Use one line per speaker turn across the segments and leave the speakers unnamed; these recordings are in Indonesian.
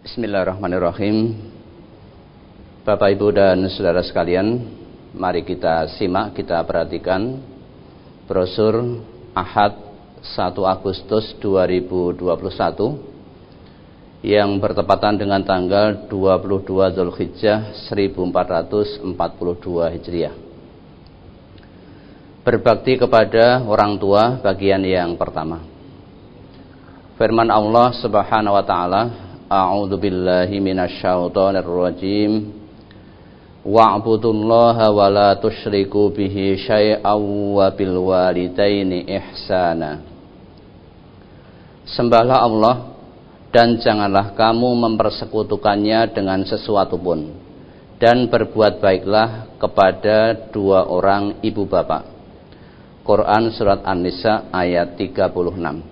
Bismillahirrahmanirrahim. Bapak, Ibu, dan saudara sekalian, mari kita simak, kita perhatikan brosur Ahad 1 Agustus 2021 yang bertepatan dengan tanggal 22 Dzulhijjah 1442 Hijriah. Berbakti kepada orang tua, bagian yang pertama. Firman Allah Subhanahu wa taala, A'udzu billahi minasyaitonir rajim. Wa'budullaha wa la tusyriku bihi syai'an wa bil walidaini ihsana. Sembahlah Allah dan janganlah kamu mempersekutukannya dengan sesuatu pun, dan berbuat baiklah kepada dua orang ibu bapak. Quran surat An-Nisa ayat 36.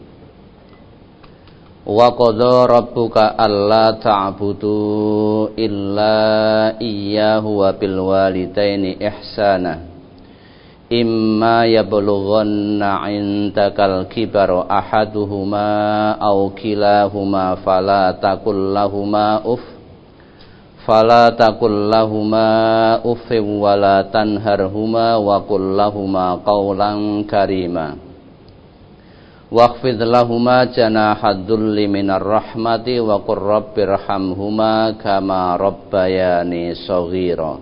Wa qadha rabbuka alla ta'budu illa iyyahu wa bil walidaini ihsana. Imma yablughanna 'indakal kibara ahaduhuma aw kilahuma fala taqul lahumā uff wa la tanharhumā wa qul lahumā qawlan karīmā. Waqfid lahuma janahad dhulli minar rahmati wa qur rabbirhamhuma kama rabbayani shaghira.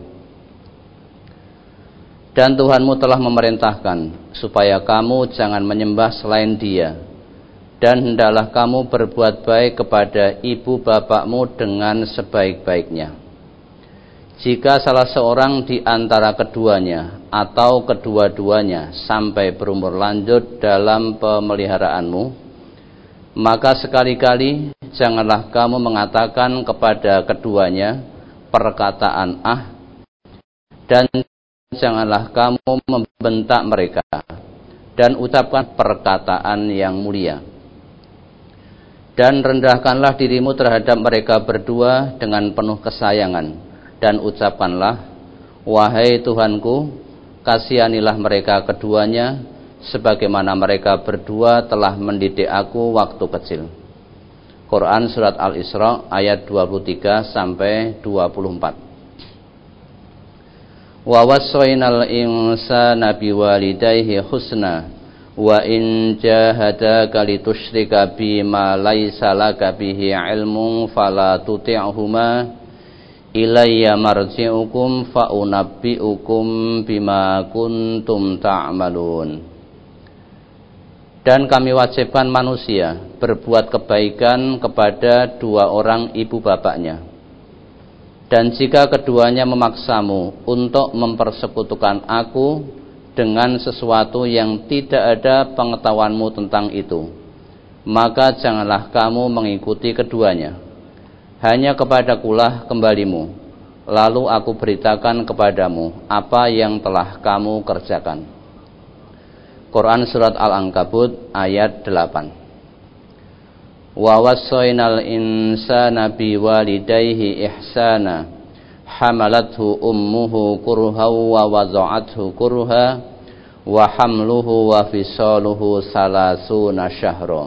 Dan Tuhanmu telah memerintahkan supaya kamu jangan menyembah selain Dia, dan hendaklah kamu berbuat baik kepada ibu bapakmu dengan sebaik-baiknya. Jika salah seorang di antara keduanya atau kedua-duanya sampai berumur lanjut dalam pemeliharaanmu, maka sekali-kali janganlah kamu mengatakan kepada keduanya perkataan dan janganlah kamu membentak mereka, dan ucapkan perkataan yang mulia. Dan rendahkanlah dirimu terhadap mereka berdua dengan penuh kesayangan, dan ucapkanlah, wahai Tuhanku, kasihanilah mereka keduanya sebagaimana mereka berdua telah mendidik aku waktu kecil. Quran surat Al-Isra ayat 23 sampai 24. Wa wassaynal insana biwalidayhi husna wa in jahadaka litusyrika bima laysa laka bihi ilmun fala tuti'huma ilayya marji'ukum fa'unabbi'ukum bima kuntum ta'malun. Dan kami wajibkan manusia berbuat kebaikan kepada dua orang ibu bapaknya. Dan jika keduanya memaksamu untuk mempersekutukan aku dengan sesuatu yang tidak ada pengetahuanmu tentang itu, maka janganlah kamu mengikuti keduanya. Hanya kepadakulah kembalimu, lalu aku beritakan kepadamu apa yang telah kamu kerjakan. Quran surat Al-Ankabut ayat 8. Wa wassaynal insana biwalidayhi ihsana hamalathu ummuhu kurha wa wada'athu kurha wa hamluhu wa fisaluhu salasuna syahra.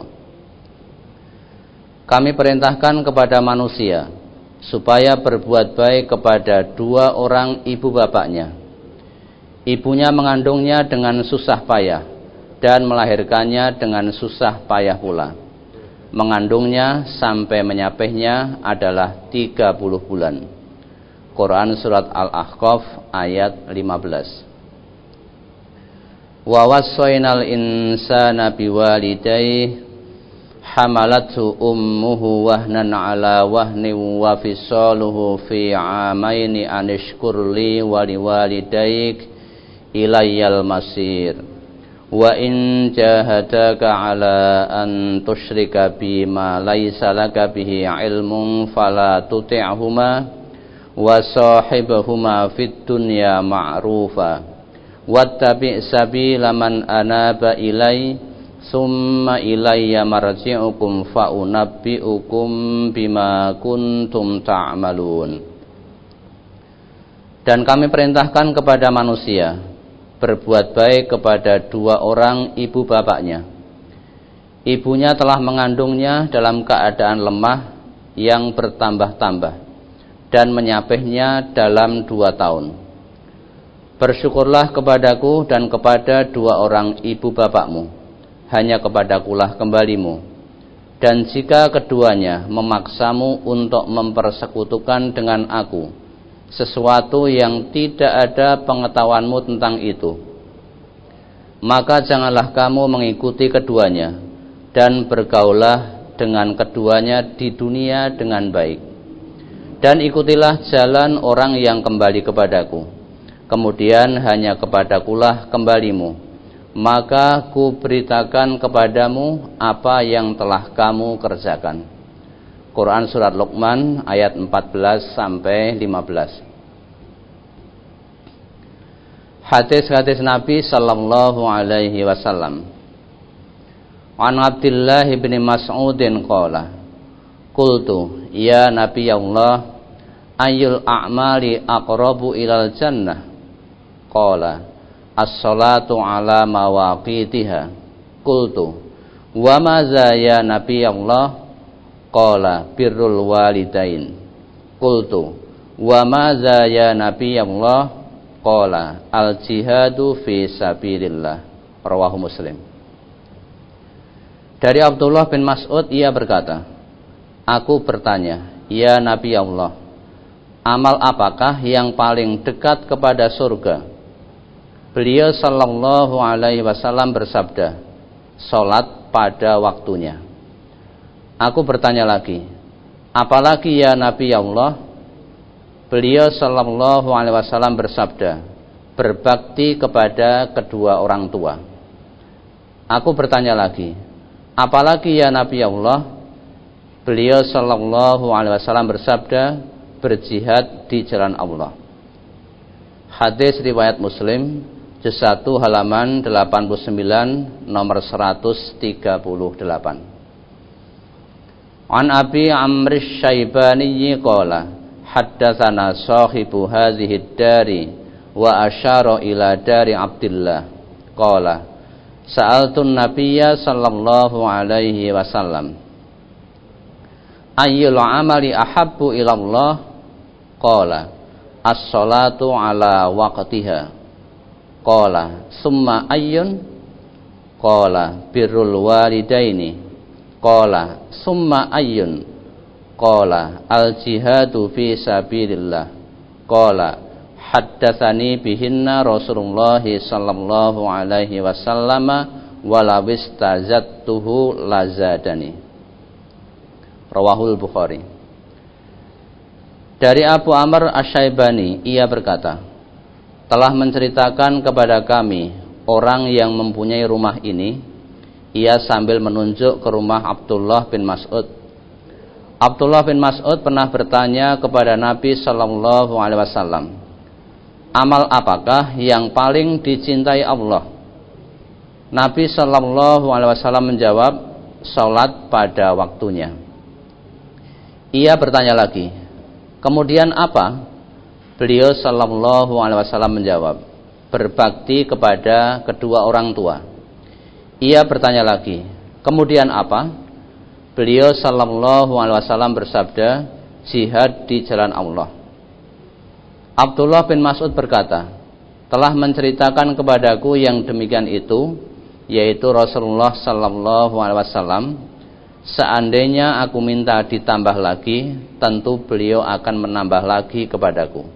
Kami perintahkan kepada manusia supaya berbuat baik kepada dua orang ibu bapaknya. Ibunya mengandungnya dengan susah payah dan melahirkannya dengan susah payah pula. Mengandungnya sampai menyapihnya adalah 30 bulan. Quran surat Al-Ahqaf ayat 15. Wa wassaynal insana biwalidayhi hamalathu ummuhu wahnan ala wahnin wa fisaluhu fi 'amaini anishkur li wa liwalidayk ilayyal masir wa in jahadaka ala an tusyrika bima laysa laka bihi ilmun fala tuti'huma wa sahibhuma fid dunya ma'rufa wattabi' sabila man anaba ilayya summa ilayya marji'ukum fa'unabbi'ukum bima kuntum ta'malun. Dan kami perintahkan kepada manusia berbuat baik kepada dua orang ibu bapaknya. Ibunya telah mengandungnya dalam keadaan lemah yang bertambah-tambah dan menyapihnya dalam 2 tahun. Bersyukurlah kepadaku dan kepada 2 orang ibu bapakmu, hanya kepadakulah kembalimu. Dan jika keduanya memaksamu untuk mempersekutukan dengan aku sesuatu yang tidak ada pengetahuanmu tentang itu, maka janganlah kamu mengikuti keduanya, dan bergaullah dengan keduanya di dunia dengan baik. Dan ikutilah jalan orang yang kembali kepadaku, kemudian hanya kepadakulah kembalimu, maka ku beritakan kepadamu apa yang telah kamu kerjakan. Quran Surat Luqman ayat 14-15. Hadis-hadis Nabi sallallahu alaihi wasallam. An Abdullah bin Mas'udin qala, qultu ya Nabi Allah, ayyul a'mali aqrabu ilal jannah? Qala as-salatu ala mawaqitiha. Qultu wa ma za ya Nabi Allah? Qala birrul walidain. Qultu wa ma za ya Nabi Allah? Qala al-jihadu fi sabilillah. Rawahu Muslim. Dari Abdullah bin Mas'ud, ia berkata, aku bertanya, ya Nabi Allah, amal apakah yang paling dekat kepada surga? Beliau sallallahu alaihi wasallam bersabda, salat pada waktunya. Aku bertanya lagi, apalagi ya Nabi Allah? Beliau sallallahu alaihi wasallam bersabda, berbakti kepada kedua orang tua. Aku bertanya lagi, apalagi ya Nabi Allah? Beliau sallallahu alaihi wasallam bersabda, berjihad di jalan Allah. Hadis riwayat Muslim, juz 1 halaman 89 nomor 138. An Abi Amr Syaibani qala, haddatsana sahibu hadhihi dari wa asyara ila dari Abdullah qala sa'altun nabiyya sallallahu alaihi wasallam ayyul amali ahabbu ila Allah? Qala as-salatu ala waqtiha. Qala summa ayyun? Qala birrul walidaini. Qala summa ayyun? Qala al-jihadu fi sabilillah. Qala haddatsani bihinna Rasulullah sallallahu alaihi wasallam walawis tazattuhu lazadani. Rawahul Bukhari. Dari Abu Amr Asy-Syaibani, ia berkata, telah menceritakan kepada kami orang yang mempunyai rumah ini. Ia sambil menunjuk ke rumah Abdullah bin Mas'ud. Abdullah bin Mas'ud pernah bertanya kepada Nabi sallallahu alaihi wasallam, amal apakah yang paling dicintai Allah? Nabi sallallahu alaihi wasallam menjawab, salat pada waktunya. Ia bertanya lagi, kemudian apa? Beliau sallallahu alaihi wasallam menjawab, berbakti kepada kedua orang tua. Ia bertanya lagi, kemudian apa? Beliau sallallahu alaihi wasallam bersabda, jihad di jalan Allah. Abdullah bin Mas'ud berkata, telah menceritakan kepadaku yang demikian itu, yaitu Rasulullah sallallahu alaihi wasallam. Seandainya aku minta ditambah lagi, tentu beliau akan menambah lagi kepadaku.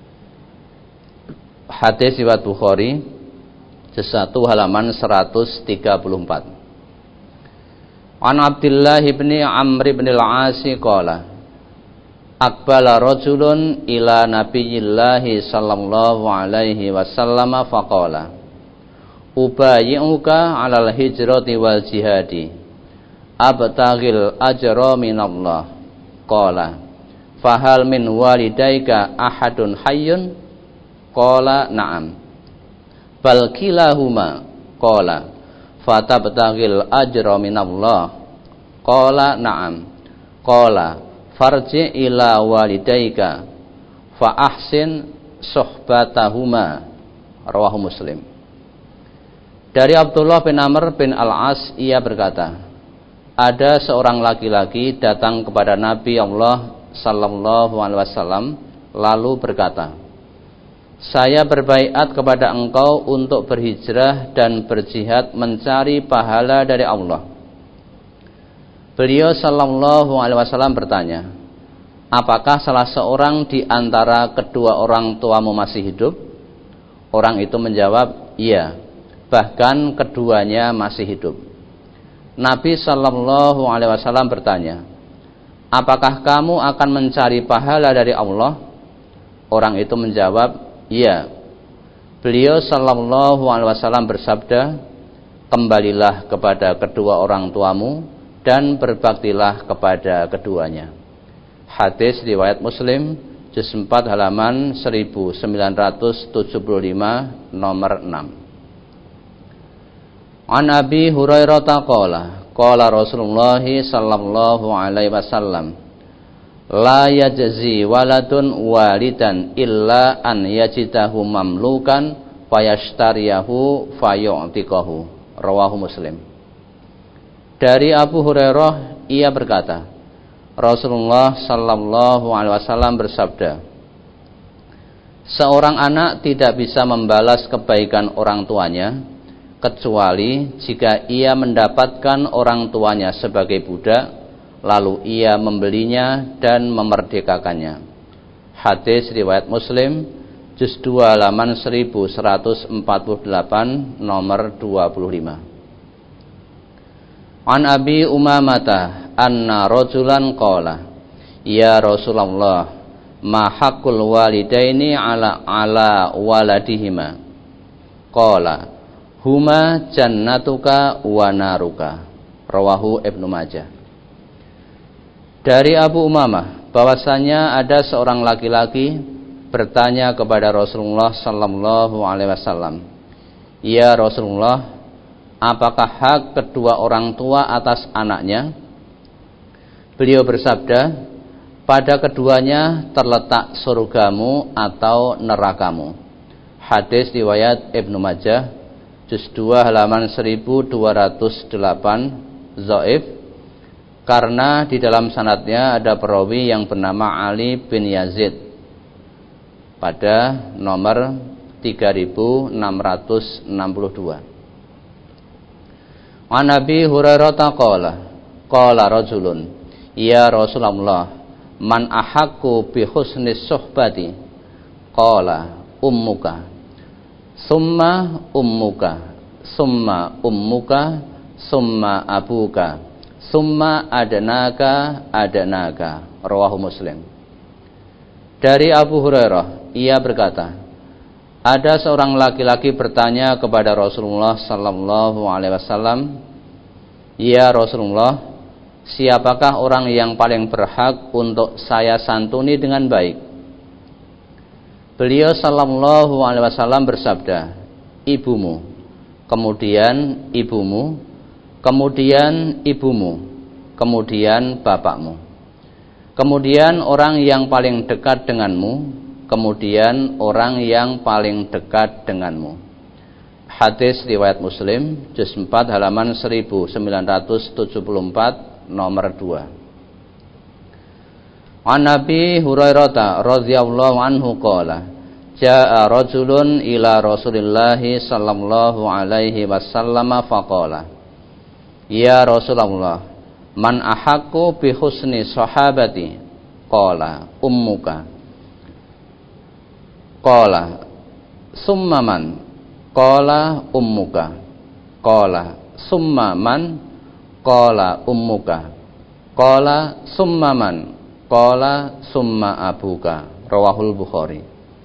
Hadis riwayat Bukhari, juz 1 halaman 134. An Abdullah bin Amr bin al-As qala, aqbala rajulun ila Nabiyillahi sallallahu alaihi wasallam faqala, ubayyi'uka 'alal hijrati wal jihadi, abtaghil ajra minallah. Qala, fahal min walidaika ahadun hayyun? Qala, na'am. Bal kilahuma. Qala, fatabtaghil ajra minallah. Qala, na'am. Qala, farji ila walidaika fa ahsin suhbatahuma. Rawahu Muslim. Dari Abdullah bin Amr bin al-As, ia berkata, ada seorang laki-laki datang kepada Nabi Allah sallallahu alaihi wasallam lalu berkata, "Saya berbaiat kepada engkau untuk berhijrah dan berjihad mencari pahala dari Allah." Beliau sallallahu alaihi wasallam bertanya, "Apakah salah seorang di antara kedua orang tuamu masih hidup?" Orang itu menjawab, "Iya, bahkan keduanya masih hidup." Nabi sallallahu alaihi wasallam bertanya, "Apakah kamu akan mencari pahala dari Allah?" Orang itu menjawab, "Iya." Beliau sallallahu alaihi wasallam bersabda, "Kembalilah kepada kedua orang tuamu dan berbaktilah kepada keduanya." Hadis riwayat Muslim, juz 4 halaman 1975 nomor 6. An Abi Hurairah qala qala Rasulullah sallallahu alaihi wasallam, "La yajzi waladun walidan illa an yajitahu mamlukan fayashtariyahu fayu'tiqahu." Rawahu Muslim. Dari Abu Hurairah ia berkata, Rasulullah sallallahu alaihi wasallam bersabda, "Seorang anak tidak bisa membalas kebaikan orang tuanya kecuali jika ia mendapatkan orang tuanya sebagai budak, lalu ia membelinya dan memerdekakannya." Hadis riwayat Muslim, juz 2 halaman 1148 nomor 25. An Abi Umamah anna rajulan qala, "Ya Rasulullah, ma haqqul walidaini ala waladihima?" Qala, "Huma jannatuka wa naruka." Rawahu Ibnu Majah. Dari Abu Umamah bahwasanya ada seorang laki-laki bertanya kepada Rasulullah sallallahu alaihi wasallam, "Ya Rasulullah, apakah hak kedua orang tua atas anaknya?" Beliau bersabda, "Pada keduanya terletak surgamu atau nerakamu." Hadis riwayat Ibnu Majah, juz 2 halaman 1208, dhaif karena di dalam sanadnya ada perawi yang bernama Ali bin Yazid pada nomor 3662. An Abi Hurairah qala qala rajulun, "Ya Rasulullah, man ahaqqu bi husni suhbati?" Qala, "Ummuka." Summa ummuka, summa ummuka, summa abuka, summa adanaka. Rawahu Muslim. Dari Abu Hurairah ia berkata, ada seorang laki-laki bertanya kepada Rasulullah sallallahu alaihi wasallam, "Ya Rasulullah, siapakah orang yang paling berhak untuk saya santuni dengan baik?" Beliau sallallahu alaihi wasallam bersabda, "Ibumu, kemudian ibumu, kemudian ibumu, kemudian bapakmu, kemudian orang yang paling dekat denganmu, kemudian orang yang paling dekat denganmu." Hadis riwayat Muslim, juz 4 halaman 1974 nomor 2. An Nabi Hurairah radhiyallahu anhu qala, "Jaa rajulun ila Rasulillah sallallahu alaihi wasallam faqala, Ya Rasulullah, man ahaqqu bi husni sahabati?" Qala, "Ummuka." Qala, "Summa man?" Qala, "Ummuka." Qala, "Summa man?" Qala, "Ummuka." Qala, "Summa man?" Qala, "Summa abuka." Rawahul Bukhari.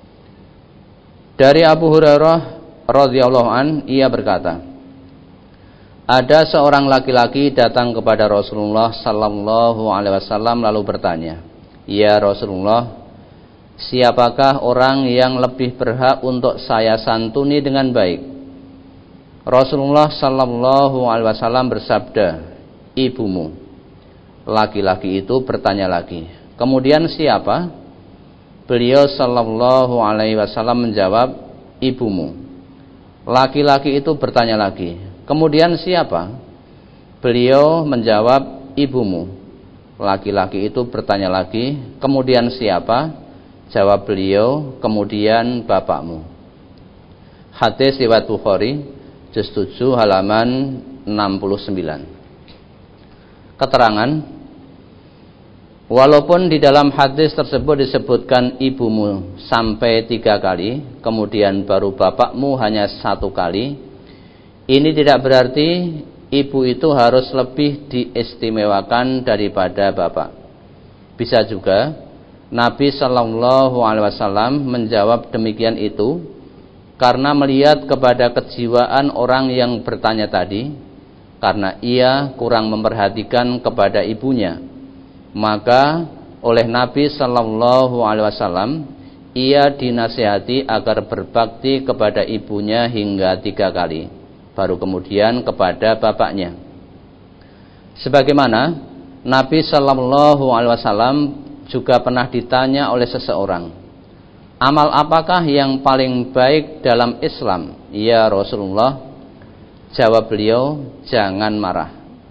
Dari Abu Hurairah radhiyallahu an ia berkata, ada seorang laki-laki datang kepada Rasulullah sallallahu alaihi wasallam lalu bertanya, "Ya Rasulullah, siapakah orang yang lebih berhak untuk saya santuni dengan baik?" Rasulullah sallallahu alaihi wasallam bersabda, "Ibumu." Laki-laki itu bertanya lagi, "Kemudian siapa?" Beliau sallallahu alaihi wasallam menjawab, "Ibumu." Laki-laki itu bertanya lagi, "Kemudian siapa?" Beliau menjawab, ibumu. Laki-laki itu bertanya lagi, kemudian siapa? Jawab beliau, kemudian bapakmu. Hadis riwayat Bukhari, juz 7 halaman 69. Keterangan, walaupun di dalam hadis tersebut disebutkan ibumu sampai 3 kali, kemudian baru bapakmu hanya 1 kali, ini tidak berarti ibu itu harus lebih diistimewakan daripada bapak. Bisa juga Nabi Shallallahu Alaihi Wasallam menjawab demikian itu karena melihat kepada kejiwaan orang yang bertanya tadi, karena ia kurang memperhatikan kepada ibunya. Maka oleh Nabi Shallallahu Alaihi Wasallam ia dinasihati agar berbakti kepada ibunya hingga 3 kali, baru kemudian kepada bapaknya. Sebagaimana Nabi Shallallahu Alaihi Wasallam juga pernah ditanya oleh seseorang, amal apakah yang paling baik dalam Islam, ya Rasulullah? Jawab beliau, jangan marah.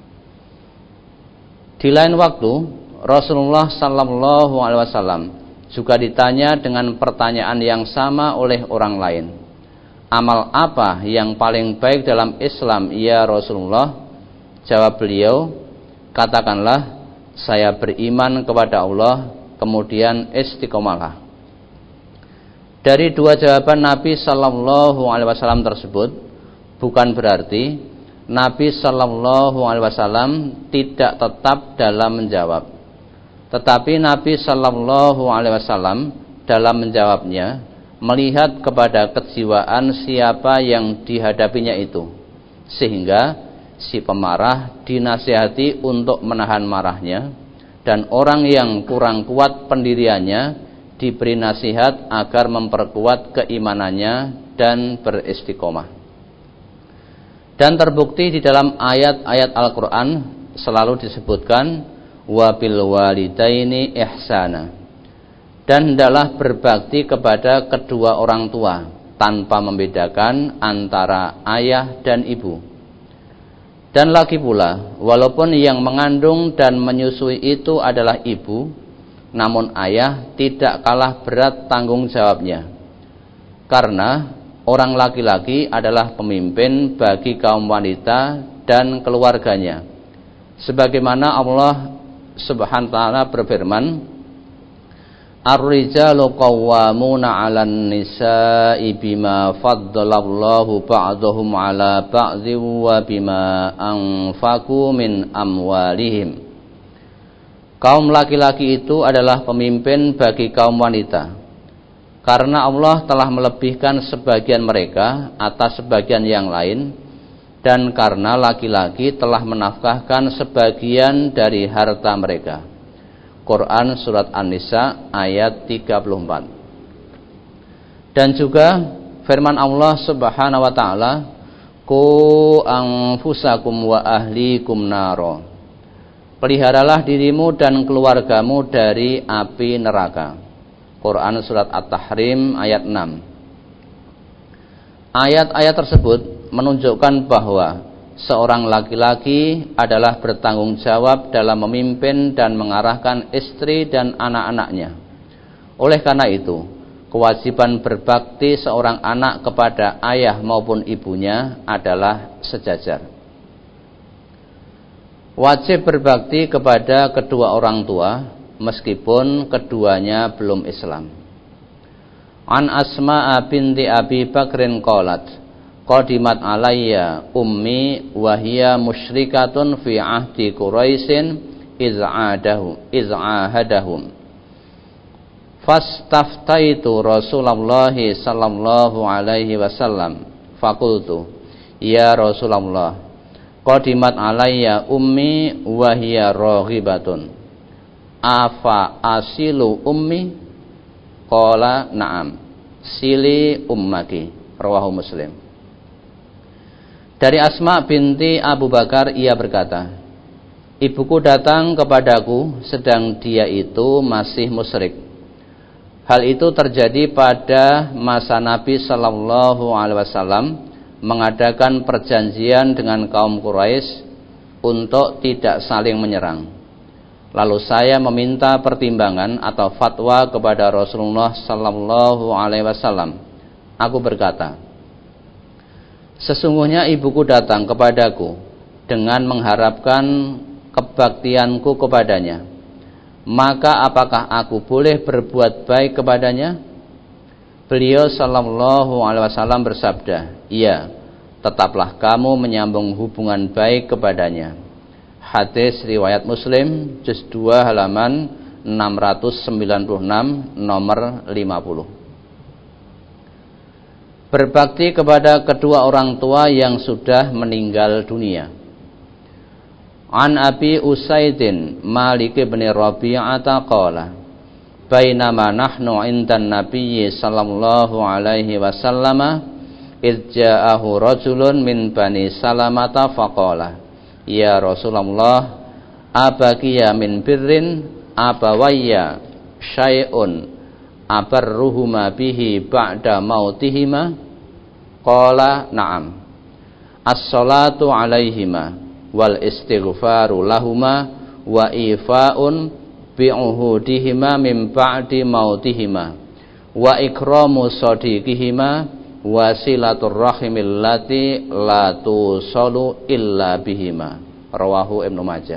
Di lain waktu Rasulullah Shallallahu Alaihi Wasallam juga ditanya dengan pertanyaan yang sama oleh orang lain, amal apa yang paling baik dalam Islam, ya Rasulullah? Jawab beliau, katakanlah, saya beriman kepada Allah, kemudian istiqomalah. Dari 2 jawaban Nabi Shallallahu Alaihi Wasallam tersebut, bukan berarti Nabi Shallallahu Alaihi Wasallam tidak tetap dalam menjawab, tetapi Nabi Shallallahu Alaihi Wasallam dalam menjawabnya melihat kepada kejiwaan siapa yang dihadapinya itu, sehingga si pemarah dinasihati untuk menahan marahnya, dan orang yang kurang kuat pendiriannya diberi nasihat agar memperkuat keimanannya dan beristiqomah. Dan terbukti di dalam ayat-ayat Al-Quran selalu disebutkan wabil walidaini ihsana, dan hendaklah berbakti kepada kedua orang tua tanpa membedakan antara ayah dan ibu. Dan lagi pula, walaupun yang mengandung dan menyusui itu adalah ibu, namun ayah tidak kalah berat tanggung jawabnya, karena orang laki-laki adalah pemimpin bagi kaum wanita dan keluarganya. Sebagaimana Allah Subhanahu wa ta'ala berfirman, Ar-rijalu qawwamuna 'alan nisa'i bima faddalallahu ba'dahum 'ala ba'dhin wa bima anfaqu min amwalihim. Kaum laki-laki itu adalah pemimpin bagi kaum wanita, karena Allah telah melebihkan sebagian mereka atas sebagian yang lain, dan karena laki-laki telah menafkahkan sebagian dari harta mereka. Quran Surat An-Nisa ayat 34. Dan juga firman Allah Subhanahu wa ta'ala, Qu anfusakum wa ahlikum naro. Peliharalah dirimu dan keluargamu dari api neraka. Quran Surat At-Tahrim ayat 6. Ayat-ayat tersebut menunjukkan bahwa seorang laki-laki adalah bertanggung jawab dalam memimpin dan mengarahkan istri dan anak-anaknya. Oleh karena itu, kewajiban berbakti seorang anak kepada ayah maupun ibunya adalah sejajar. Wajib berbakti kepada kedua orang tua meskipun keduanya belum Islam. An Asma binti Abi Bakrin qalat, qadimat alayya ummi wa hiya musyrikatun fi ahdi Quraisyin iz'ahadahum fastaftaitu Rasulullah sallallahu alaihi wasallam faqultu ya Rasulullah qadimat alayya ummi wa hiya raghibatun afa asilu ummi qala na'am sili ummaki rawahu Muslim. Dari Asma binti Abu Bakar, ia berkata, ibuku datang kepadaku sedang dia itu masih musyrik. Hal itu terjadi pada masa Nabi Shallallahu Alaihi Wasallam mengadakan perjanjian dengan kaum Quraisy untuk tidak saling menyerang. Lalu saya meminta pertimbangan atau fatwa kepada Rasulullah sallallahu alaihi wasallam. Aku berkata, sesungguhnya ibuku datang kepadaku dengan mengharapkan kebaktianku kepadanya. Maka apakah aku boleh berbuat baik kepadanya? Beliau sallallahu alaihi wasallam bersabda, iya, tetaplah kamu menyambung hubungan baik kepadanya. Hadis riwayat Muslim, juz 2 halaman 696 nomor 50. Berbakti kepada kedua orang tua yang sudah meninggal dunia. An Abi Usaidin Malik bin Rabi'ata qala, bainama nahnu indan nabiyyi sallallahu alaihi wasallam idh ja'ahu rajulun min bani Salamata faqala, ya Rasulullah, abakiya min birrin abawayya syai'un abarruhuma bihi ba'da mautihima? Qala na'am. As-salatu alaihima wal istighfaru lahuma wa ifa'un bi'uhudihima min ba'di mautihima wa ikramu sadiqihima wasilatur rahimil lati la tusalu illa bihima. Rawahu Ibnu Majah.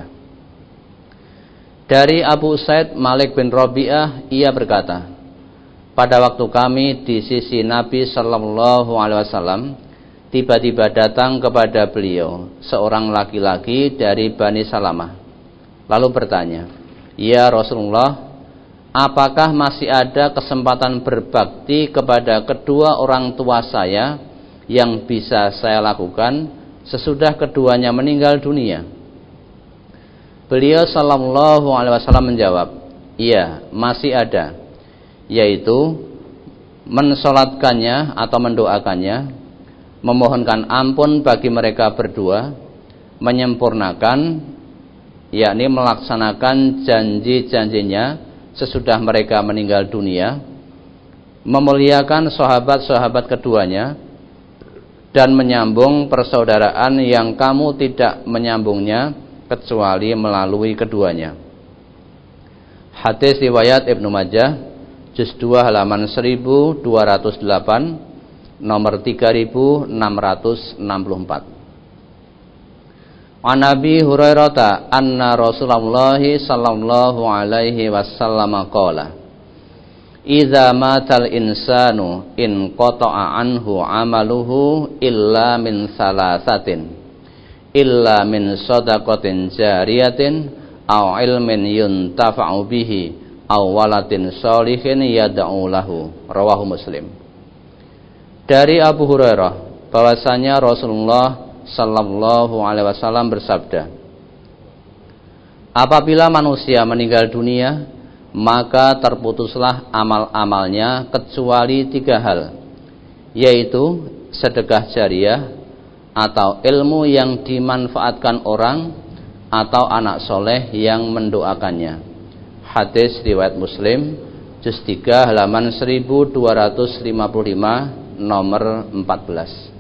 Dari Abu Usaid Malik bin Rabi'ah, ia berkata, pada waktu kami di sisi Nabi sallallahu alaihi wasallam, tiba-tiba datang kepada beliau seorang laki-laki dari Bani Salamah, lalu bertanya, ya Rasulullah, apakah masih ada kesempatan berbakti kepada kedua orang tua saya yang bisa saya lakukan sesudah keduanya meninggal dunia? Beliau sallallahu alaihi wasallam menjawab, iya, masih ada, yaitu mensolatkannya atau mendoakannya, memohonkan ampun bagi mereka berdua, menyempurnakan, yakni melaksanakan janji-janjinya sesudah mereka meninggal dunia, memuliakan sahabat-sahabat keduanya, dan menyambung persaudaraan yang kamu tidak menyambungnya kecuali melalui keduanya. Hadis riwayat Ibnu Majah, juz 2 halaman 1208 nomor 3664. An Abi Hurairah anna Rasulullah sallallahu alaihi wasallam qala, idza matal insanu in qata'a anhu amaluhu illa min salasatin, illa min shadaqatin jariyatin aw ilmin yuntafa'u bihi aw waladin sholihin yad'u lahu. Rawahu Muslim. Dari Abu Hurairah bahwasanya Rasulullah sallallahu alaihi wasallam bersabda, apabila manusia meninggal dunia, maka terputuslah amal-amalnya kecuali 3 hal, yaitu sedekah jariah atau ilmu yang dimanfaatkan orang atau anak soleh yang mendoakannya. Hadis riwayat Muslim, juz 3 halaman 1255 nomor 14.